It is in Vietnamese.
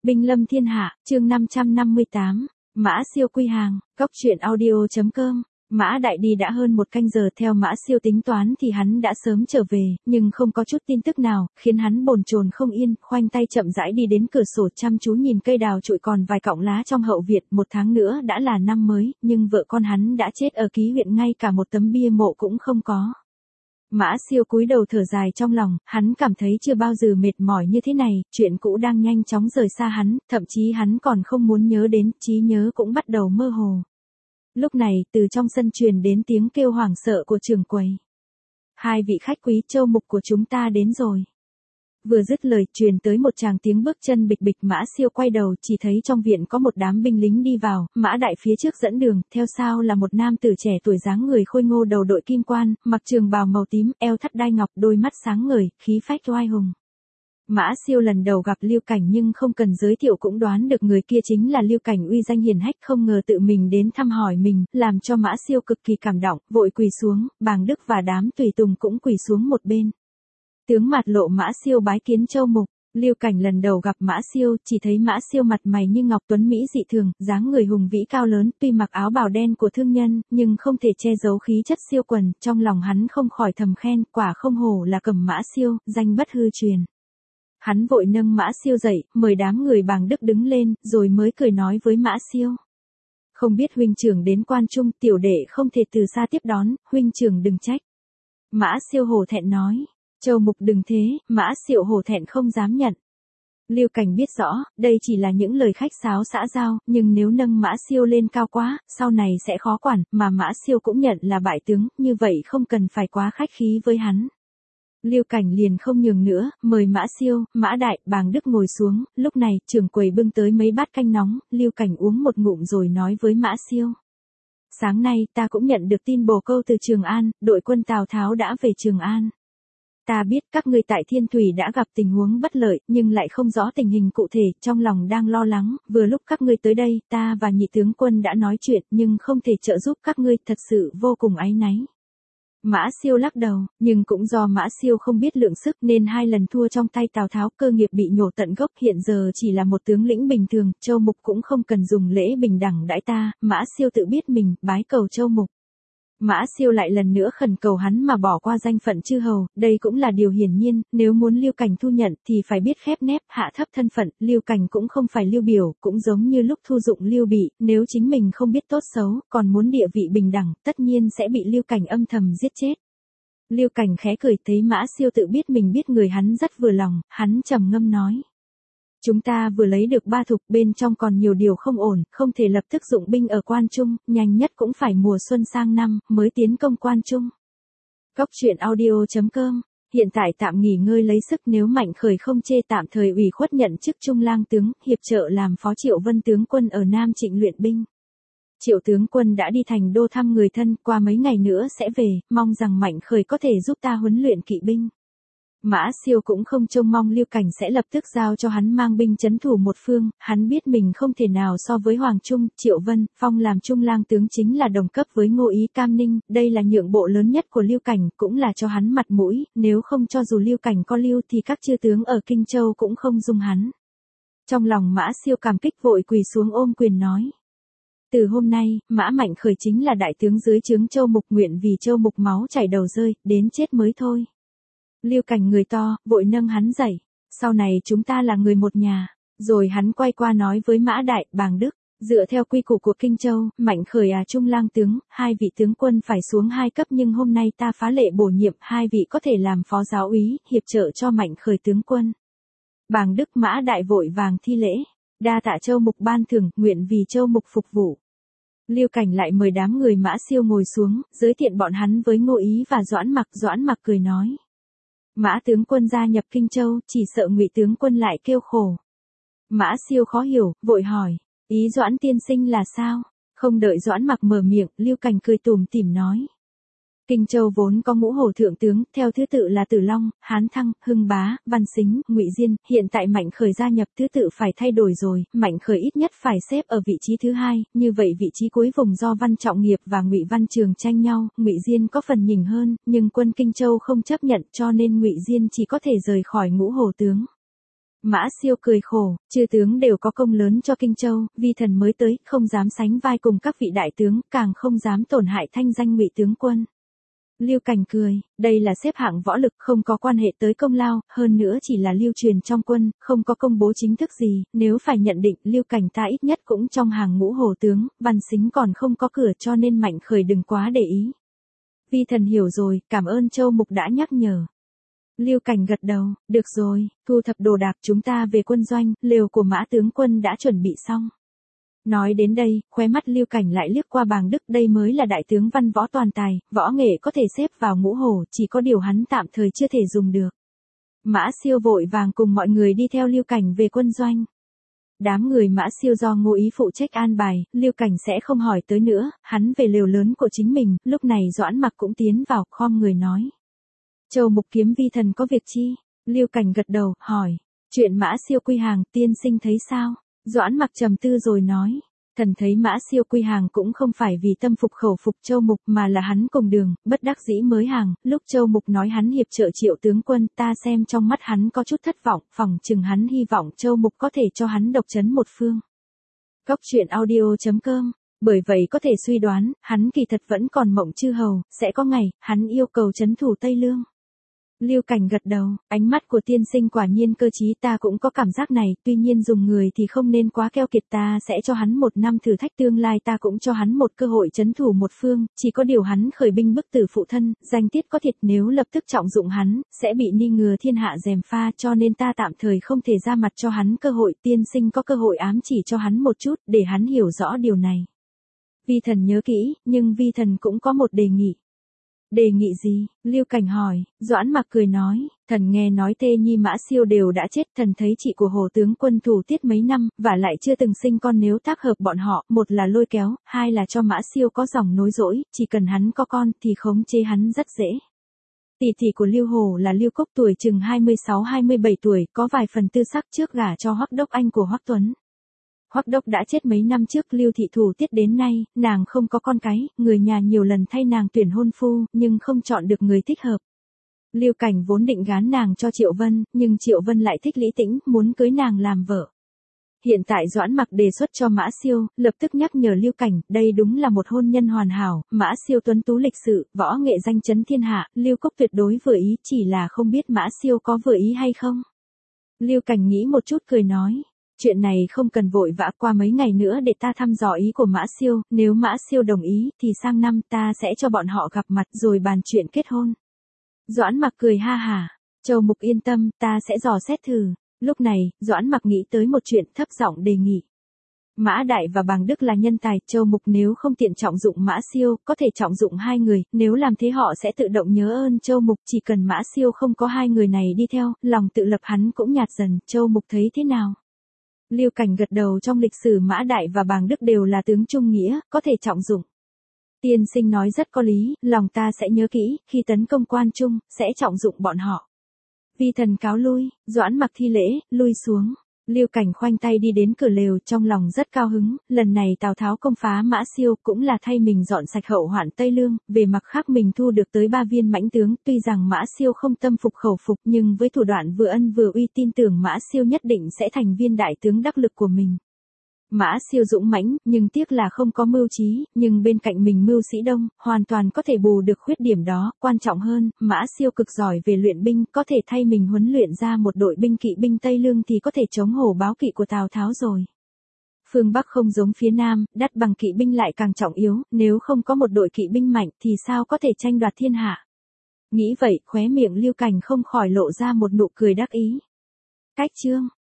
Binh lâm thiên hạ, chương 558, Mã Siêu quy hàng, Cóc truyện audio.com. Mã Đại đi đã hơn 1 canh giờ, theo Mã Siêu tính toán thì hắn đã sớm trở về, nhưng không có chút tin tức nào, khiến hắn bồn chồn không yên, khoanh tay chậm rãi đi đến cửa sổ chăm chú nhìn cây đào trụi còn vài cọng lá trong hậu viện. 1 tháng nữa đã là năm mới, nhưng vợ con hắn đã chết ở ký huyện, ngay cả một tấm bia mộ cũng không có. Mã Siêu cúi đầu thở dài trong lòng, hắn cảm thấy chưa bao giờ mệt mỏi như thế này, chuyện cũ đang nhanh chóng rời xa hắn, thậm chí hắn còn không muốn nhớ đến, trí nhớ cũng bắt đầu mơ hồ. Lúc này, từ trong sân truyền đến tiếng kêu hoảng sợ của trưởng quầy. "Hai vị khách quý châu mục của chúng ta đến rồi." Vừa dứt lời, truyền tới một tràng tiếng bước chân bịch bịch. Mã Siêu quay đầu, chỉ thấy trong viện có một đám binh lính đi vào, Mã Đại phía trước dẫn đường, theo sau là một nam tử trẻ tuổi dáng người khôi ngô, đầu đội kim quan, mặc trường bào màu tím, eo thắt đai ngọc, đôi mắt sáng ngời, khí phách oai hùng. Mã Siêu lần đầu gặp Lưu Cảnh nhưng không cần giới thiệu cũng đoán được người kia chính là Lưu Cảnh, uy danh hiển hách, không ngờ tự mình đến thăm hỏi mình, làm cho Mã Siêu cực kỳ cảm động, vội quỳ xuống, Bàng Đức và đám tùy tùng cũng quỳ xuống một bên. Tướng Mạt Lộ Mã Siêu bái kiến châu mục. Lưu Cảnh lần đầu gặp Mã Siêu, chỉ thấy Mã Siêu mặt mày như ngọc, tuấn mỹ dị thường, dáng người hùng vĩ cao lớn, tuy mặc áo bào đen của thương nhân, nhưng không thể che giấu khí chất siêu quần, trong lòng hắn không khỏi thầm khen, quả không hổ là Cầm Mã Siêu, danh bất hư truyền. Hắn vội nâng Mã Siêu dậy, mời đám người Bàng Đức đứng lên, rồi mới cười nói với Mã Siêu: "Không biết huynh trưởng đến Quan Trung, tiểu đệ không thể từ xa tiếp đón, huynh trưởng đừng trách." Mã Siêu hổ thẹn nói: "Châu mục đừng thế." Mã Siêu hổ thẹn không dám nhận. Lưu Cảnh biết rõ, đây chỉ là những lời khách sáo xã giao, nhưng nếu nâng Mã Siêu lên cao quá, sau này sẽ khó quản, mà Mã Siêu cũng nhận là bại tướng, như vậy không cần phải quá khách khí với hắn. Lưu Cảnh liền không nhường nữa, mời Mã Siêu, Mã Đại, Bàng Đức ngồi xuống. Lúc này, trưởng quầy bưng tới mấy bát canh nóng, Lưu Cảnh uống một ngụm rồi nói với Mã Siêu: "Sáng nay ta cũng nhận được tin bồ câu từ Trường An, đội quân Tào Tháo đã về Trường An. Ta biết các ngươi tại Thiên Thủy đã gặp tình huống bất lợi, nhưng lại không rõ tình hình cụ thể, trong lòng đang lo lắng, vừa lúc các ngươi tới đây, ta và nhị tướng quân đã nói chuyện, nhưng không thể trợ giúp các ngươi, thật sự vô cùng áy náy." Mã Siêu lắc đầu, nhưng cũng do Mã Siêu không biết lượng sức nên 2 lần thua trong tay Tào Tháo, cơ nghiệp bị nhổ tận gốc, hiện giờ chỉ là một tướng lĩnh bình thường, châu mục cũng không cần dùng lễ bình đẳng đãi ta. Mã Siêu tự biết mình, bái cầu châu mục. Mã Siêu lại lần nữa khẩn cầu hắn mà bỏ qua danh phận chư hầu, đây cũng là điều hiển nhiên, nếu muốn Lưu Cảnh thu nhận thì phải biết khép nép, hạ thấp thân phận. Lưu Cảnh cũng không phải Lưu Biểu, cũng giống như lúc thu dụng Lưu Bị, nếu chính mình không biết tốt xấu, còn muốn địa vị bình đẳng, tất nhiên sẽ bị Lưu Cảnh âm thầm giết chết. Lưu Cảnh khẽ cười, thấy Mã Siêu tự biết mình biết người, hắn rất vừa lòng, hắn trầm ngâm nói: "Chúng ta vừa lấy được 3 thục, bên trong còn nhiều điều không ổn, không thể lập tức dụng binh ở Quan Trung, nhanh nhất cũng phải mùa xuân sang năm mới tiến công Quan Trung." Cóc truyện audio.com. Hiện tại tạm nghỉ ngơi lấy sức, nếu Mạnh Khởi không chê tạm thời ủy khuất nhận chức Trung lang tướng, hiệp trợ làm phó Triệu Vân tướng quân ở Nam Trịnh luyện binh. Triệu tướng quân đã đi thành đô thăm người thân, qua mấy ngày nữa sẽ về, mong rằng Mạnh Khởi có thể giúp ta huấn luyện kỵ binh. Mã Siêu cũng không trông mong Lưu Cảnh sẽ lập tức giao cho hắn mang binh trấn thủ một phương, hắn biết mình không thể nào so với Hoàng Trung. Triệu Vân phong làm Trung lang tướng chính là đồng cấp với Ngô Ý, Cam Ninh, đây là nhượng bộ lớn nhất của Lưu Cảnh, cũng là cho hắn mặt mũi, nếu không cho dù Lưu Cảnh có lưu thì các chư tướng ở Kinh Châu cũng không dung hắn. Trong lòng Mã Siêu cảm kích, vội quỳ xuống ôm quyền nói: "Từ hôm nay, Mã Mạnh Khởi chính là đại tướng dưới trướng châu mục, nguyện vì châu mục máu chảy đầu rơi, đến chết mới thôi." Lưu Cảnh người to, vội nâng hắn dậy: "Sau này chúng ta là người một nhà." Rồi hắn quay qua nói với Mã Đại, Bàng Đức: "Dựa theo quy củ của Kinh Châu, Mạnh Khởi Trung lang tướng, 2 vị tướng quân phải xuống 2 cấp, nhưng hôm nay ta phá lệ bổ nhiệm 2 vị có thể làm phó giáo úy, hiệp trợ cho Mạnh Khởi tướng quân." Bàng Đức Mã Đại vội vàng thi lễ: "Đa tạ châu mục ban thưởng, nguyện vì châu mục phục vụ." Lưu Cảnh lại mời đám người Mã Siêu ngồi xuống, giới thiệu bọn hắn với Ngô Ý và Doãn Mặc. Doãn Mặc cười nói: "Mã tướng quân gia nhập Kinh Châu, chỉ sợ Ngụy tướng quân lại kêu khổ." Mã Siêu khó hiểu, vội hỏi: "Ý Doãn tiên sinh là sao?" Không đợi Doãn Mặc mở miệng, Lưu Cảnh cười tủm tỉm nói: "Kinh Châu vốn có ngũ hổ thượng tướng, theo thứ tự là Tử Long, Hán Thăng, Hưng Bá, Văn Sính, Ngụy Diên, hiện tại Mạnh Khởi gia nhập, thứ tự phải thay đổi rồi, Mạnh Khởi ít nhất phải xếp ở vị trí thứ 2, như vậy vị trí cuối vùng do Văn Trọng Nghiệp và Ngụy Văn Trường tranh nhau, Ngụy Diên có phần nhỉnh hơn, nhưng quân Kinh Châu không chấp nhận, cho nên Ngụy Diên chỉ có thể rời khỏi ngũ hổ tướng." Mã Siêu cười khổ, chư tướng đều có công lớn cho Kinh Châu, vi thần mới tới, không dám sánh vai cùng các vị đại tướng, càng không dám tổn hại thanh danh Ngụy tướng quân. Lưu Cảnh cười, đây là xếp hạng võ lực, không có quan hệ tới công lao, hơn nữa chỉ là lưu truyền trong quân, không có công bố chính thức gì, nếu phải nhận định Lưu Cảnh ta ít nhất cũng trong hàng ngũ hổ tướng, văn xính còn không có cửa, cho nên Mạnh Khởi đừng quá để ý. Vi thần hiểu rồi, cảm ơn Châu Mục đã nhắc nhở. Lưu Cảnh gật đầu, được rồi, thu thập đồ đạc chúng ta về quân doanh, lều của Mã tướng quân đã chuẩn bị xong. Nói đến đây, khóe mắt Lưu Cảnh lại liếc qua Bàng Đức, đây mới là đại tướng văn võ toàn tài, võ nghệ có thể xếp vào ngũ hổ, chỉ có điều hắn tạm thời chưa thể dùng được. Mã Siêu vội vàng cùng mọi người đi theo Lưu Cảnh về quân doanh. Đám người Mã Siêu do Ngô Ý phụ trách an bài, Lưu Cảnh sẽ không hỏi tới nữa, hắn về lều lớn của chính mình, lúc này Doãn Mặc cũng tiến vào, khom người nói. Châu Mục kiếm vi thần có việc chi? Lưu Cảnh gật đầu, hỏi. Chuyện Mã Siêu quy hàng, tiên sinh thấy sao? Doãn Mặc trầm tư rồi nói. Thần thấy Mã Siêu quy hàng cũng không phải vì tâm phục khẩu phục Châu Mục mà là hắn cùng đường, bất đắc dĩ mới hàng. Lúc Châu Mục nói hắn hiệp trợ Triệu tướng quân, ta xem trong mắt hắn có chút thất vọng, phỏng chừng hắn hy vọng Châu Mục có thể cho hắn độc chấn một phương. Góc truyện audio.com. Bởi vậy có thể suy đoán, hắn kỳ thật vẫn còn mộng chư hầu, sẽ có ngày, hắn yêu cầu trấn thủ Tây Lương. Lưu Cảnh gật đầu, ánh mắt của tiên sinh quả nhiên cơ trí, ta cũng có cảm giác này, tuy nhiên dùng người thì không nên quá keo kiệt, ta sẽ cho hắn một năm thử thách, tương lai ta cũng cho hắn một cơ hội trấn thủ một phương, chỉ có điều hắn khởi binh bức tử phụ thân, danh tiết có thiệt, nếu lập tức trọng dụng hắn, sẽ bị ni ngừa thiên hạ gièm pha, cho nên ta tạm thời không thể ra mặt cho hắn cơ hội, tiên sinh có cơ hội ám chỉ cho hắn một chút, để hắn hiểu rõ điều này. Vi thần nhớ kỹ, nhưng vi thần cũng có một đề nghị. Đề nghị gì? Lưu Cảnh hỏi. Doãn Mặc cười nói, thần nghe nói Tê Nhi Mã Siêu đều đã chết, thần thấy chị của Hồ tướng quân thủ tiết mấy năm, và lại chưa từng sinh con, nếu tác hợp bọn họ, một là lôi kéo, hai là cho Mã Siêu có dòng nối dõi, chỉ cần hắn có con thì khống chế hắn rất dễ. Tỷ tỷ của Lưu Hổ là Lưu Cốc tuổi chừng 26-27 tuổi, có vài phần tư sắc, trước gả cho Hoắc Đốc anh của Hoắc Tuấn. Hoắc Đốc đã chết mấy năm trước, Lưu thị thủ tiết đến nay, nàng không có con cái, người nhà nhiều lần thay nàng tuyển hôn phu, nhưng không chọn được người thích hợp. Lưu Cảnh vốn định gán nàng cho Triệu Vân, nhưng Triệu Vân lại thích Lý Tĩnh, muốn cưới nàng làm vợ. Hiện tại Doãn Mặc đề xuất cho Mã Siêu, lập tức nhắc nhở Lưu Cảnh, đây đúng là một hôn nhân hoàn hảo, Mã Siêu tuấn tú lịch sự, võ nghệ danh chấn thiên hạ, Lưu Cốc tuyệt đối vừa ý, chỉ là không biết Mã Siêu có vừa ý hay không. Lưu Cảnh nghĩ một chút cười nói. Chuyện này không cần vội vã, qua mấy ngày nữa để ta thăm dò ý của Mã Siêu, nếu Mã Siêu đồng ý thì sang năm ta sẽ cho bọn họ gặp mặt rồi bàn chuyện kết hôn. Doãn Mặc cười ha hả, Châu Mục yên tâm, ta sẽ dò xét thử. Lúc này, Doãn Mặc nghĩ tới một chuyện, thấp giọng đề nghị. Mã Đại và Bàng Đức là nhân tài, Châu Mục nếu không tiện trọng dụng Mã Siêu, có thể trọng dụng hai người, nếu làm thế họ sẽ tự động nhớ ơn Châu Mục, chỉ cần Mã Siêu không có hai người này đi theo, lòng tự lập hắn cũng nhạt dần, Châu Mục thấy thế nào? Lưu Cảnh gật đầu, trong lịch sử Mã Đại và Bàng Đức đều là tướng trung nghĩa, có thể trọng dụng. Tiên sinh nói rất có lý, lòng ta sẽ nhớ kỹ, khi tấn công Quan Trung, sẽ trọng dụng bọn họ. Vi thần cáo lui, Doãn Mặc thi lễ, lui xuống. Lưu Cảnh khoanh tay đi đến cửa lều, trong lòng rất cao hứng, lần này Tào Tháo công phá Mã Siêu cũng là thay mình dọn sạch hậu hoạn Tây Lương, về mặt khác mình thu được tới 3 viên mãnh tướng, tuy rằng Mã Siêu không tâm phục khẩu phục nhưng với thủ đoạn vừa ân vừa uy, tin tưởng Mã Siêu nhất định sẽ thành viên đại tướng đắc lực của mình. Mã Siêu dũng mãnh, nhưng tiếc là không có mưu trí, nhưng bên cạnh mình mưu sĩ đông, hoàn toàn có thể bù được khuyết điểm đó, quan trọng hơn, Mã Siêu cực giỏi về luyện binh, có thể thay mình huấn luyện ra một đội binh kỵ binh Tây Lương thì có thể chống hổ báo kỵ của Tào Tháo rồi. Phương Bắc không giống phía Nam, đắt bằng kỵ binh lại càng trọng yếu, nếu không có một đội kỵ binh mạnh thì sao có thể tranh đoạt thiên hạ. Nghĩ vậy, khóe miệng Lưu Cảnh không khỏi lộ ra một nụ cười đắc ý. Cách chương